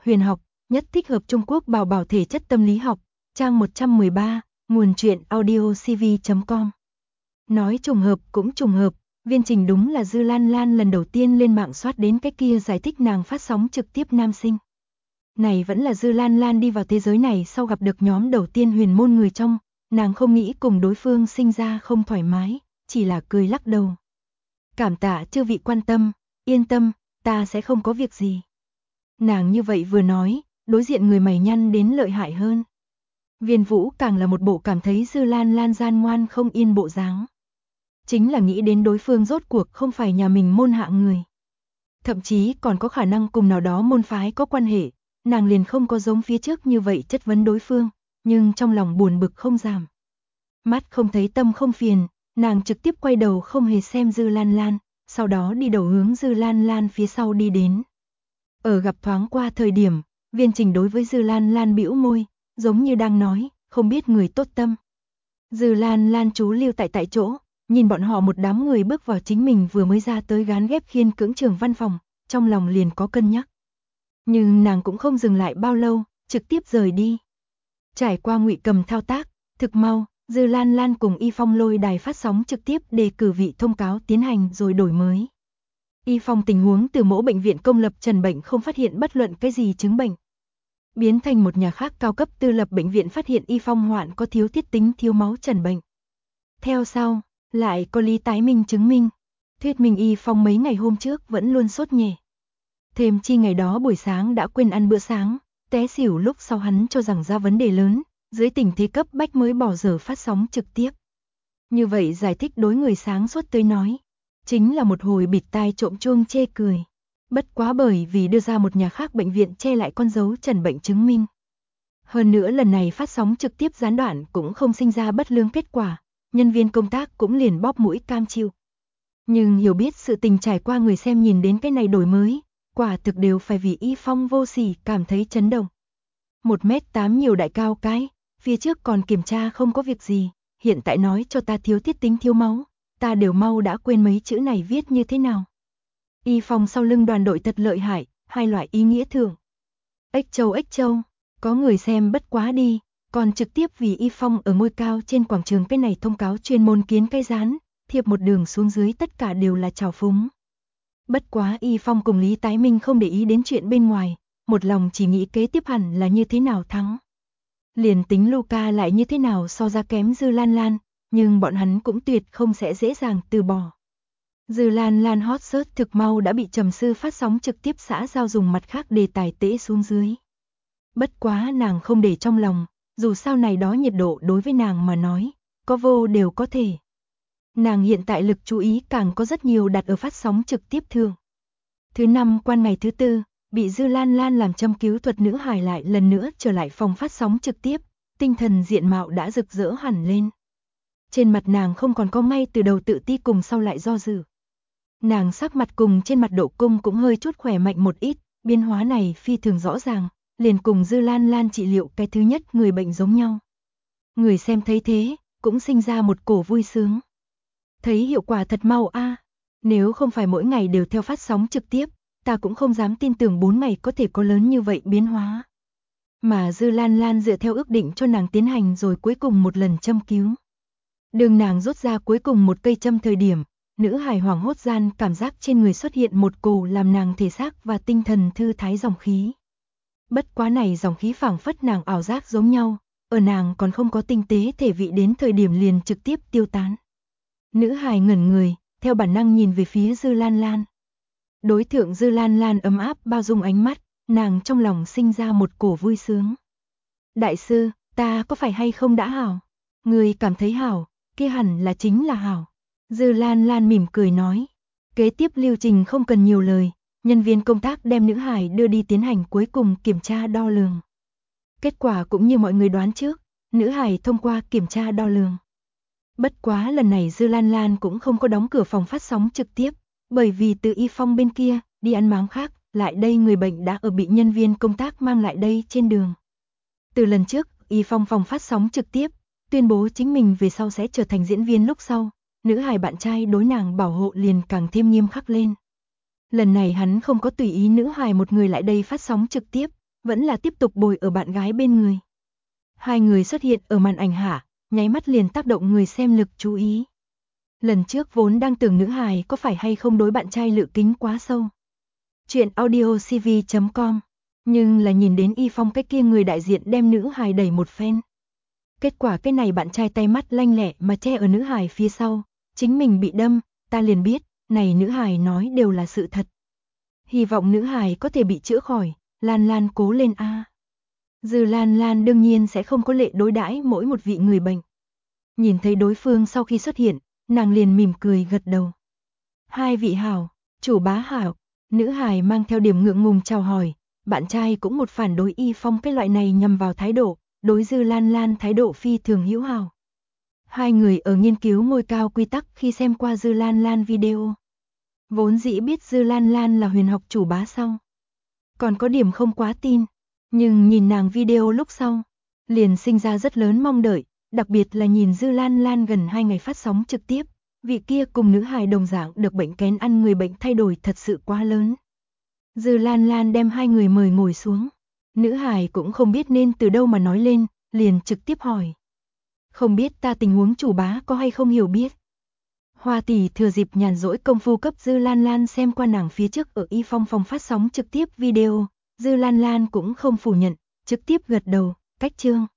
huyền học, nhất thích hợp Trung Quốc bảo bảo thể chất tâm lý học, trang 113, nguồn truyện audiocv.com. Nói trùng hợp cũng trùng hợp, Viên Trình đúng là Dư Lan Lan lần đầu tiên lên mạng soát đến cái kia giải thích nàng phát sóng trực tiếp nam sinh. Này vẫn là Dư Lan Lan đi vào thế giới này sau gặp được nhóm đầu tiên huyền môn người trong, nàng không nghĩ cùng đối phương sinh ra không thoải mái, chỉ là cười lắc đầu. Cảm tạ chư vị quan tâm, yên tâm, ta sẽ không có việc gì. Nàng như vậy vừa nói, đối diện người mày nhăn đến lợi hại hơn. Viên Vũ càng là một bộ cảm thấy Dư Lan Lan gian ngoan không yên bộ dáng. Chính là nghĩ đến đối phương rốt cuộc không phải nhà mình môn hạ người. Thậm chí còn có khả năng cùng nào đó môn phái có quan hệ, nàng liền không có giống phía trước như vậy chất vấn đối phương, nhưng trong lòng buồn bực không giảm. Mắt không thấy tâm không phiền, nàng trực tiếp quay đầu không hề xem Dư Lan Lan, sau đó đi đầu hướng Dư Lan Lan phía sau đi đến. Ở gặp thoáng qua thời điểm, Viên Trình đối với Dư Lan Lan bĩu môi, giống như đang nói, không biết người tốt tâm. Dư Lan Lan chú lưu tại chỗ, nhìn bọn họ một đám người bước vào chính mình vừa mới ra tới gán ghép khiên cưỡng trường văn phòng, trong lòng liền có cân nhắc. Nhưng nàng cũng không dừng lại bao lâu, trực tiếp rời đi. Trải qua Ngụy Cầm thao tác, thực mau, Dư Lan Lan cùng Y Phong lôi đài phát sóng trực tiếp đề cử vị thông cáo tiến hành rồi đổi mới. Y Phong tình huống từ mỗi bệnh viện công lập trần bệnh không phát hiện bất luận cái gì chứng bệnh. Biến thành một nhà khác cao cấp tư lập bệnh viện phát hiện Y Phong hoạn có thiếu tiết tính thiếu máu trần bệnh. Theo sau, lại có Lý Tái Minh chứng minh. Thuyết minh Y Phong mấy ngày hôm trước vẫn luôn sốt nhẹ. Thêm chi ngày đó buổi sáng đã quên ăn bữa sáng, té xỉu lúc sau hắn cho rằng ra vấn đề lớn, dưới tình thế cấp bách mới bỏ dở phát sóng trực tiếp. Như vậy giải thích đối người sáng suốt tới nói, chính là một hồi bịt tai trộm chuông chê cười. Bất quá bởi vì đưa ra một nhà khác bệnh viện che lại con dấu trần bệnh chứng minh. Hơn nữa lần này phát sóng trực tiếp gián đoạn cũng không sinh ra bất lương kết quả, nhân viên công tác cũng liền bóp mũi cam chịu. Nhưng hiểu biết sự tình trải qua người xem nhìn đến cái này đổi mới, quả thực đều phải vì Y Phong vô sỉ cảm thấy chấn động. 1m8 nhiều đại cao cái, phía trước còn kiểm tra không có việc gì, hiện tại nói cho ta thiếu tiết tính thiếu máu, ta đều mau đã quên mấy chữ này viết như thế nào. Y Phong sau lưng đoàn đội thật lợi hại, hai loại ý nghĩa thường. Ếch châu, có người xem bất quá đi, còn trực tiếp vì Y Phong ở ngôi cao trên quảng trường cái này thông cáo chuyên môn kiến cái dán, thiệp một đường xuống dưới tất cả đều là trào phúng. Bất quá Y Phong cùng Lý Tái Minh không để ý đến chuyện bên ngoài, một lòng chỉ nghĩ kế tiếp hẳn là như thế nào thắng. Liền tính Luca lại như thế nào so ra kém Dư Lan Lan, nhưng bọn hắn cũng tuyệt không sẽ dễ dàng từ bỏ. Dư Lan Lan hot search thực mau đã bị Trầm Sư phát sóng trực tiếp xã giao dùng mặt khác đề tài tễ xuống dưới. Bất quá nàng không để trong lòng, dù sao này đó nhiệt độ đối với nàng mà nói, có vô đều có thể. Nàng hiện tại lực chú ý càng có rất nhiều đặt ở phát sóng trực tiếp thường. Thứ năm quan ngày thứ tư, bị Dư Lan Lan làm châm cứu thuật nữ hài lại lần nữa trở lại phòng phát sóng trực tiếp, tinh thần diện mạo đã rực rỡ hẳn lên. Trên mặt nàng không còn có ngay từ đầu tự ti cùng sau lại do dự. Nàng sắc mặt cùng trên mặt độ cung cũng hơi chút khỏe mạnh một ít, biến hóa này phi thường rõ ràng, liền cùng Dư Lan Lan trị liệu cái thứ nhất người bệnh giống nhau. Người xem thấy thế, cũng sinh ra một cổ vui sướng. Thấy hiệu quả thật mau a, nếu không phải mỗi ngày đều theo phát sóng trực tiếp, ta cũng không dám tin tưởng 4 ngày có thể có lớn như vậy biến hóa. Mà Dư Lan Lan dựa theo ước định cho nàng tiến hành rồi cuối cùng một lần châm cứu. Đường nàng rút ra cuối cùng một cây châm thời điểm, nữ hài hoảng hốt gian cảm giác trên người xuất hiện một cổ làm nàng thể xác và tinh thần thư thái dòng khí. Bất quá này dòng khí phảng phất nàng ảo giác giống nhau, ở nàng còn không có tinh tế thể vị đến thời điểm liền trực tiếp tiêu tán. Nữ hài ngẩn người, theo bản năng nhìn về phía Dư Lan Lan. Đối thượng Dư Lan Lan ấm áp bao dung ánh mắt, nàng trong lòng sinh ra một cổ vui sướng. Đại sư, ta có phải hay không đã hảo? Người cảm thấy hảo, kia hẳn là chính là hảo. Dư Lan Lan mỉm cười nói. Kế tiếp lưu trình không cần nhiều lời, nhân viên công tác đem nữ hài đưa đi tiến hành cuối cùng kiểm tra đo lường. Kết quả cũng như mọi người đoán trước, nữ hài thông qua kiểm tra đo lường. Bất quá lần này Dư Lan Lan cũng không có đóng cửa phòng phát sóng trực tiếp, bởi vì từ Y Phong bên kia, đi ăn máng khác, lại đây người bệnh đã ở bị nhân viên công tác mang lại đây trên đường. Từ lần trước, Y Phong phòng phát sóng trực tiếp, tuyên bố chính mình về sau sẽ trở thành diễn viên lúc sau, nữ hài bạn trai đối nàng bảo hộ liền càng thêm nghiêm khắc lên. Lần này hắn không có tùy ý nữ hài một người lại đây phát sóng trực tiếp, vẫn là tiếp tục bồi ở bạn gái bên người. Hai người xuất hiện ở màn ảnh hạ, nháy mắt liền tác động người xem lực chú ý. Lần trước vốn đang tưởng nữ hài có phải hay không đối bạn trai lựa kính quá sâu. Chuyện audiocv.com, nhưng là nhìn đến Y Phong cái kia người đại diện đem nữ hài đẩy một phen. Kết quả cái này bạn trai tay mắt lanh lẹ mà che ở nữ hài phía sau, chính mình bị đâm, ta liền biết, này nữ hài nói đều là sự thật. Hy vọng nữ hài có thể bị chữa khỏi, Lan Lan cố lên a. Dư Lan Lan đương nhiên sẽ không có lệ đối đãi mỗi một vị người bệnh. Nhìn thấy đối phương sau khi xuất hiện, nàng liền mỉm cười gật đầu. Hai vị hảo, chủ bá hảo, nữ hài mang theo điểm ngượng ngùng chào hỏi, bạn trai cũng một phản đối Y Phong cái loại này nhằm vào thái độ, đối Dư Lan Lan thái độ phi thường hữu hảo. Hai người ở nghiên cứu ngôi cao quy tắc khi xem qua Dư Lan Lan video. Vốn dĩ biết Dư Lan Lan là huyền học chủ bá sau. Còn có điểm không quá tin, nhưng nhìn nàng video lúc sau, liền sinh ra rất lớn mong đợi, đặc biệt là nhìn Dư Lan Lan gần 2 ngày phát sóng trực tiếp, vị kia cùng nữ hài đồng dạng được bệnh kén ăn người bệnh thay đổi thật sự quá lớn. Dư Lan Lan đem hai người mời ngồi xuống, nữ hài cũng không biết nên từ đâu mà nói lên, liền trực tiếp hỏi. Không biết ta tình huống chủ bá có hay không hiểu biết. Hoa tỷ thừa dịp nhàn rỗi công phu cấp Dư Lan Lan xem qua nàng phía trước ở Y Phong phòng phát sóng trực tiếp video, Dư Lan Lan cũng không phủ nhận, trực tiếp gật đầu, cách chương.